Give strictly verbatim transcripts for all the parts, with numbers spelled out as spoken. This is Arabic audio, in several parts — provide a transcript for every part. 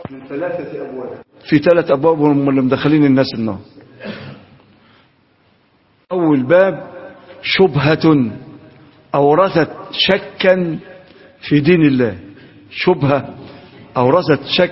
من ثلاثة أبواب. في ثلاث أبواب هم اللي مدخلين الناس النار. أول باب شبهة أورثت شكا في دين الله. شبهة أورثت شك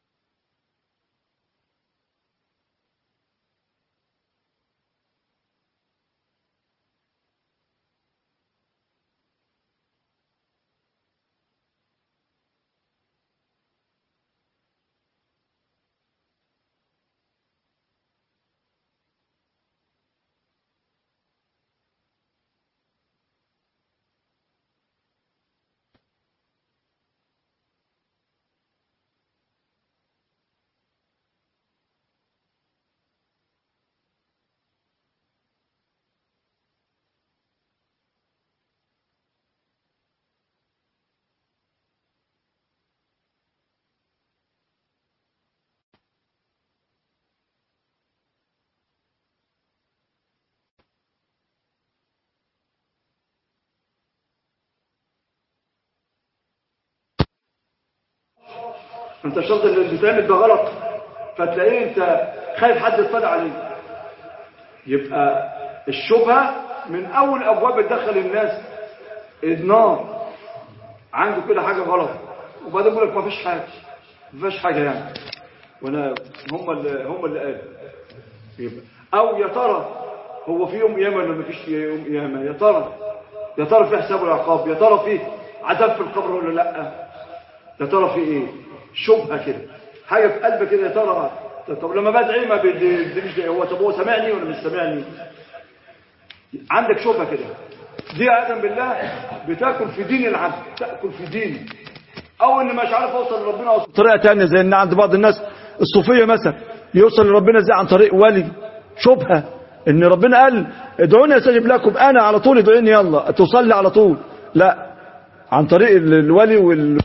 انت شرط اللي بتعمل ده غلط، فتلاقيه انت خايف حد يطلع عليك. يبقى الشبهة من اول ابواب تدخل الناس النار. عنده كده حاجة غلط، وبعدين يقول لك ما فيش حاجة، ما فيش حاجة يعني، وانا هم اللي هم اللي قالوا. يبقى او يا ترى هو في يوم قيامة ولا ما فيش يوم قيامة؟ يا ترى يا ترى في حساب والعقاب؟ يا ترى في عذاب في القبر ولا لا؟ يا ترى في ايه؟ شبهه كده، حاجه في قلبك كده. يا ترى طب لما بدعي ما بيديش هو، طب هو سامعني ولا مش سامعني؟ عندك شبهه كده. دي عياذا بالله بتاكل في دين العبد، تاكل في دين، او ان مش عارف اوصل لربنا طريقه ثانيه، زي ان عند بعض الناس الصوفيه مثلا يوصل لربنا ازاي؟ عن طريق ولي. شبهه ان ربنا قال ادعوني استجب لكم، انا على طول ادعوني يلا توصل على طول. لا، عن طريق الولي وال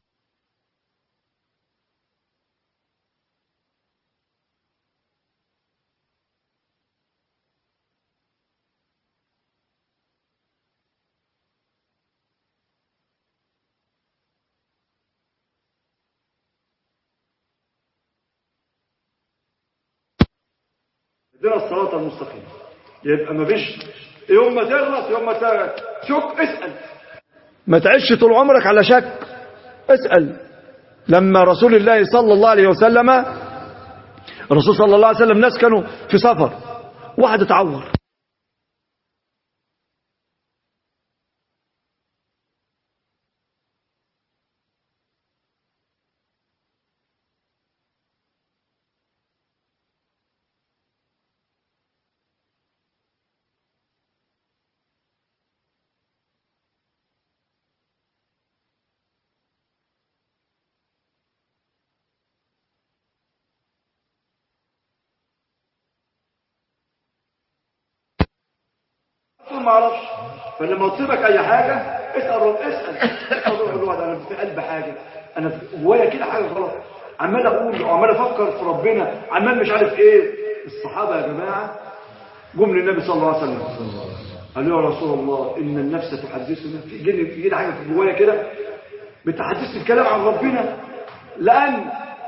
ادينا الصراط المستقيم. يبقى ما فيش يوم ما تغلط يوم ما تشك اسال، ما تعيش طول عمرك على شك، اسال. لما رسول الله صلى الله عليه وسلم الرسول صلى الله عليه وسلم ناس كانوا في سفر، واحد اتعور، ما اعرفش. فلما تصيبك اي حاجه اسال رب، اسال اسال الواحد انا في قلب حاجه، انا جوايا كده حاجه غلط، عمال اقول وعمال افكر في ربنا، عمال مش عارف ايه. الصحابه يا جماعه جم للنبي صلى الله عليه وسلم قالوا يا رسول الله ان النفس تحدثنا، في جن في جن حاجه في جوايا كده بتحدث الكلام عن ربنا، لان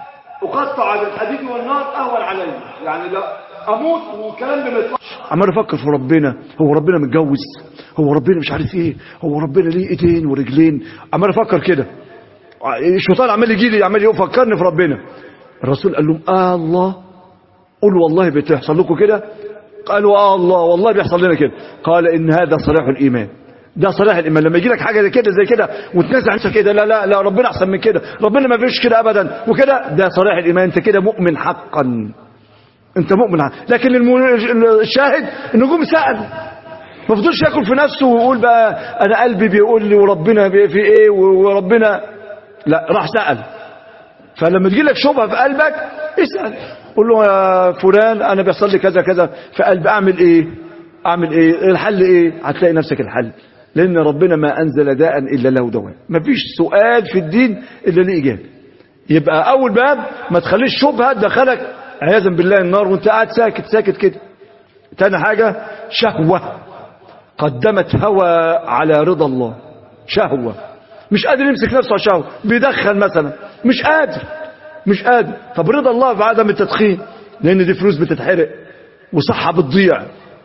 اقطع بالحديد والنار اهون علي، يعني لا اموت والكلام ده ما يطلعش. عمال افكر في ربنا، هو ربنا متجوز؟ هو ربنا مش عارف ايه؟ هو ربنا ليه ايدين ورجلين؟ عمال افكر كده. الشيطان عمال يجي لي، عمال يفكرني في ربنا. الرسول قال لهم اه الله، قولوا والله بتحصل لكم كده؟ قالوا اه الله والله بيحصل لنا كده. قال ان هذا صلاح الايمان، ده صلاح الايمان. لما يجي لك حاجه زي كده زي كده وتنزع انت كده، لا لا لا ربنا احسن من كده، ربنا ما فيش كده ابدا وكده، ده صلاح الايمان. انت كده مؤمن حقا، انت مؤمن حقا. لكن الشاهد انه جم سأل، ما فضلش ياكل في نفسه ويقول بقى انا قلبي بيقول لي وربنا في ايه وربنا، لا راح سأل. فلما تجي لك شبهه في قلبك اسأل، قول له يا فلان انا بيحصل لي كذا كذا في قلبي، اعمل ايه؟ اعمل ايه؟ الحل ايه؟ هتلاقي نفسك الحل، لان ربنا ما انزل داء الا له دواء. ما فيش سؤال في الدين الا ليه اجابه. يبقى اول باب ما تخليش شبهه تدخلك عياذا بالله النار وانت قاعد ساكت ساكت كده. تاني حاجه شهوه قدمت هوى على رضا الله. شهوه مش قادر يمسك نفسه على شهوه، بيدخن مثلا مش قادر، مش قادر. طب رضا الله في عدم التدخين، لان دي فلوس بتتحرق وصحة بتضيع.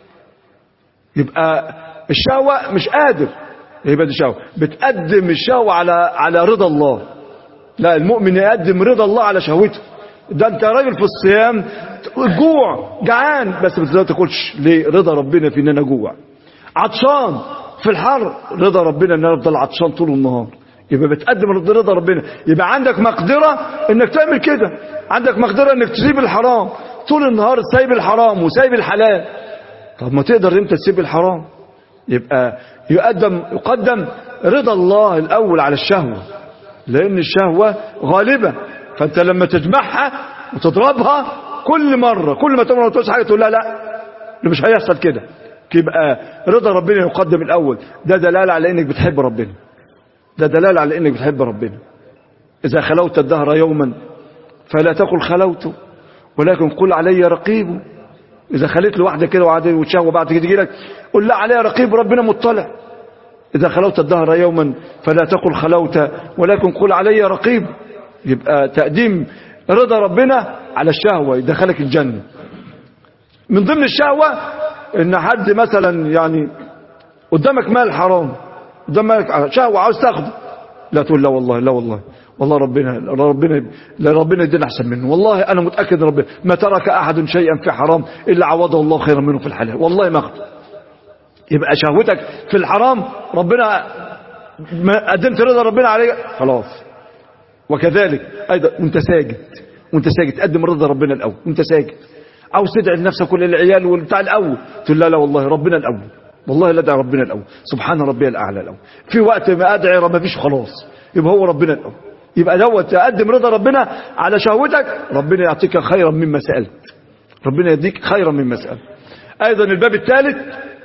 يبقى الشهوة مش قادر، يبقى دي شهوة بتقدم الشهوة على على رضا الله. لا، المؤمن يقدم رضا الله على شهوته. ده انت راجل في الصيام جوع جعان بس ما تاكلش، ليه؟ رضا ربنا في ان انا جوع. عطشان في الحر، رضا ربنا ان انا افضل عطشان طول النهار. يبقى بتقدم رضا ربنا. يبقى عندك مقدرة انك تعمل كده، عندك مقدرة انك تسيب الحرام طول النهار، سايب الحرام وسايب الحلال. طب ما تقدر امتى تسيب الحرام؟ يبقى يقدم يقدم رضا الله الاول على الشهوة، لان الشهوة غالبة. فانت لما تجمعها وتضربها كل مرة، كل ما تمر وتوسع حاجة تقول لا لا مش هيحصل كده. يبقى رضا ربنا يقدم الاول. ده دلالة على انك بتحب ربنا، ده دلالة على انك بتحب ربنا. اذا خلوت الدهر يوما فلا تقل خلوت ولكن قل علي رقيب. اذا خليت لوحدك كده وعادي وتشهوى بعد كده تجي لك قل لا علي رقيب، ربنا مطلع. اذا خلوت الدهر يوما فلا تقل خلوت ولكن قل علي رقيب. يبقى تقديم رضا ربنا على الشهوة يدخلك الجنة. من ضمن الشهوة ان حد مثلا يعني قدامك مال حرام، قدامك شهوة عاوز تاخده، لا تقول لا والله لا والله والله ربنا ربنا لا ربنا يدينا احسن منه، والله انا متاكد ربنا ما ترك احد شيئا في حرام الا عوضه الله خيرا منه في الحلال، والله ما اخده. يبقى شهوتك في الحرام ربنا ما قدمت رضا ربنا عليك خلاص. وكذلك ايضا وانت ساجد، وانت ساجد تقدم رضا ربنا الاول. وانت ساجد عاوز تدعي لنفسك وللعيال والبتاع الاول، تقول لا لا والله ربنا الاول، والله لا ادعي ربنا الاول، سبحان ربي الاعلى الاول. في وقت ما ادعي ما فيش خلاص، يبقى هو ربنا الاول. يبقى دوت تقدم رضا ربنا على شهوتك، ربنا يعطيك خيرا مما سألت، ربنا يديك خيرا مما سألت. ايضا الباب الثالث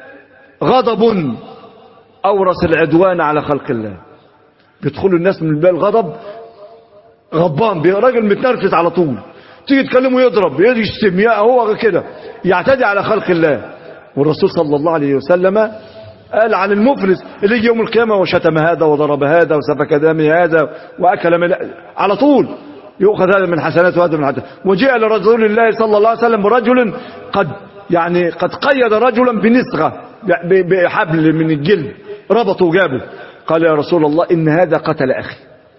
غضب اورث العدوان على خلق الله. بيدخلوا الناس من الباب الغضب غضبان، راجل متنرفز على طول، تيجي تكلمه يضرب يشتم، هو كده يعتدي على خلق الله. والرسول صلى الله عليه وسلم قال عن المفلس اللي يجي يوم القيامة وشتم هذا وضرب هذا وسفك دم هذا وأكل من على طول يؤخذ هذا من حسنات وهذا من حسنات. وجاء لرسول الله صلى الله عليه وسلم رجل قد يعني قد قيد رجلا بنسغة بحبل من الجلد، ربطه وجابه، قال يا رسول الله إن هذا قتل أخي.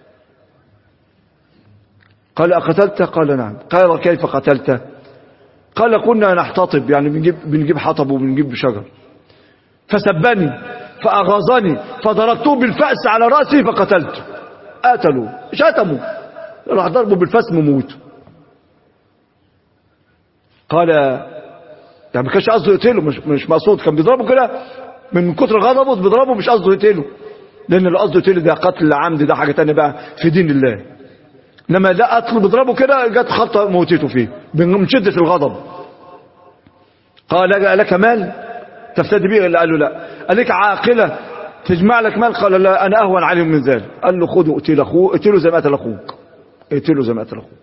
قال أقتلته؟ قال نعم. قال كيف قتلته؟ قال كنا نحتطب، يعني بنجيب بنجيب حطب وبنجيب شجر، فسبني فأغاظني فضربته بالفأس على رأسي فقتلته. قتلوا شتموا، راح ضربوا بالفأس وموته. قال يعني ما كانش قصده يقتله، مش مش مقصود، كان بيضربه كده من كتر غضبه بيضربه، مش قصده يقتله، لأن اللي قصده يقتله ده قتل عمد، ده حاجة تانية بقى في دين الله. انما لا قتل بيضربه كده جت خبطه موتته فيه من شدة الغضب. قال لك مال تفتدي به؟ قال له لا. قال لك عاقلة تجمع لك مال؟ قال لا انا اهون عليهم من ذلك. قال له خذوا اقتل اخوه، اقتله زي ما قتل اخوك، اقتله زي ما قتل اخوك.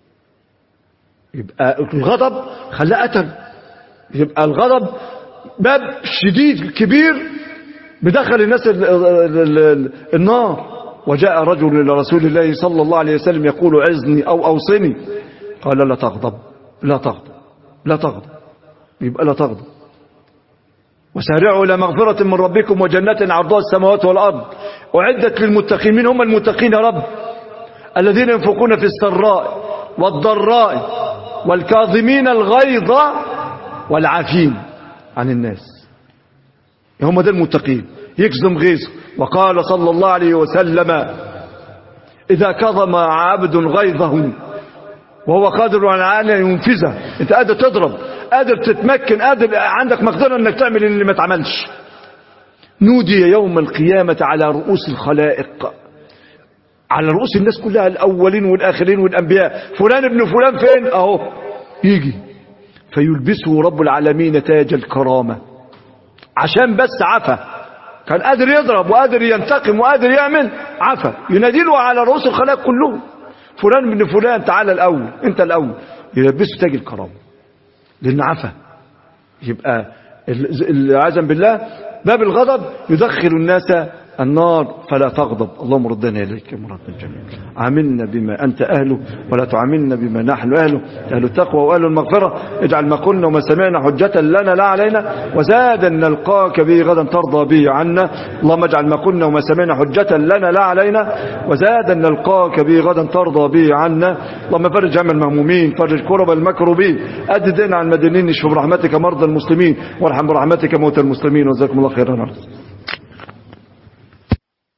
يبقى الغضب خلاه قتل. يبقى الغضب باب شديد كبير بدخل الناس ال ال ال النار. وجاء رجل إلى رسول الله صلى الله عليه وسلم يقول عزني أو أوصني، قال لا تغضب لا تغضب لا تغضب. يبقى لا تغضب. وسارعوا إلى مغفرة من ربكم وجنة عرضها السماوات والأرض أعدت للمتقين. من هم المتقين يا رب؟ الذين ينفقون في السراء والضراء والكاظمين الغيظ والعافين عن الناس، هم ده المتقين، يكظم غيظه. وقال صلى الله عليه وسلم إذا كظم عبد غيظه وهو قادر على أن ينفذه، أنت قادر تضرب، قادر تتمكن، قادر عندك مقدرة أنك تعمل اللي ما تعملش، نودي يوم القيامة على رؤوس الخلائق، على رؤوس الناس كلها، الأولين والآخرين والأنبياء، فلان ابن فلان فين؟ أهو يجي فيلبسه رب العالمين تاج الكرامة، عشان بس عفا، كان قادر يضرب وقادر ينتقم وقادر يعمل، عفا، يناديله على رؤوس الخلائق كلهم فلان ابن فلان تعالى الأول، أنت الأول، يلبسه تاج الكرامة لأن عفا. يبقى العزم بالله باب الغضب يدخل الناس النار فلا تغضب. اللهم ردنا إليك مردا جميلا. عاملنا بما أنت أهله ولا تعاملنا بما نحن أهله، أهل التقوى وأهل المغفرة. اجعل ما قلنا وما سمعنا حجة لنا لا علينا، وزادا نلقاك به غدا ترضى به عنا. اللهم اجعل ما قلنا وما سمعنا حجة لنا لا علينا، وزادا نلقاك به غدا ترضى به عنا. اللهم فرج هم المهمومين، فرج كرب المكروبين، أد دين عن المدينين، اشف برحمتك مرضى المسلمين، وارحم برحمتك موتى المسلمين. وجزاكم الله خيرا.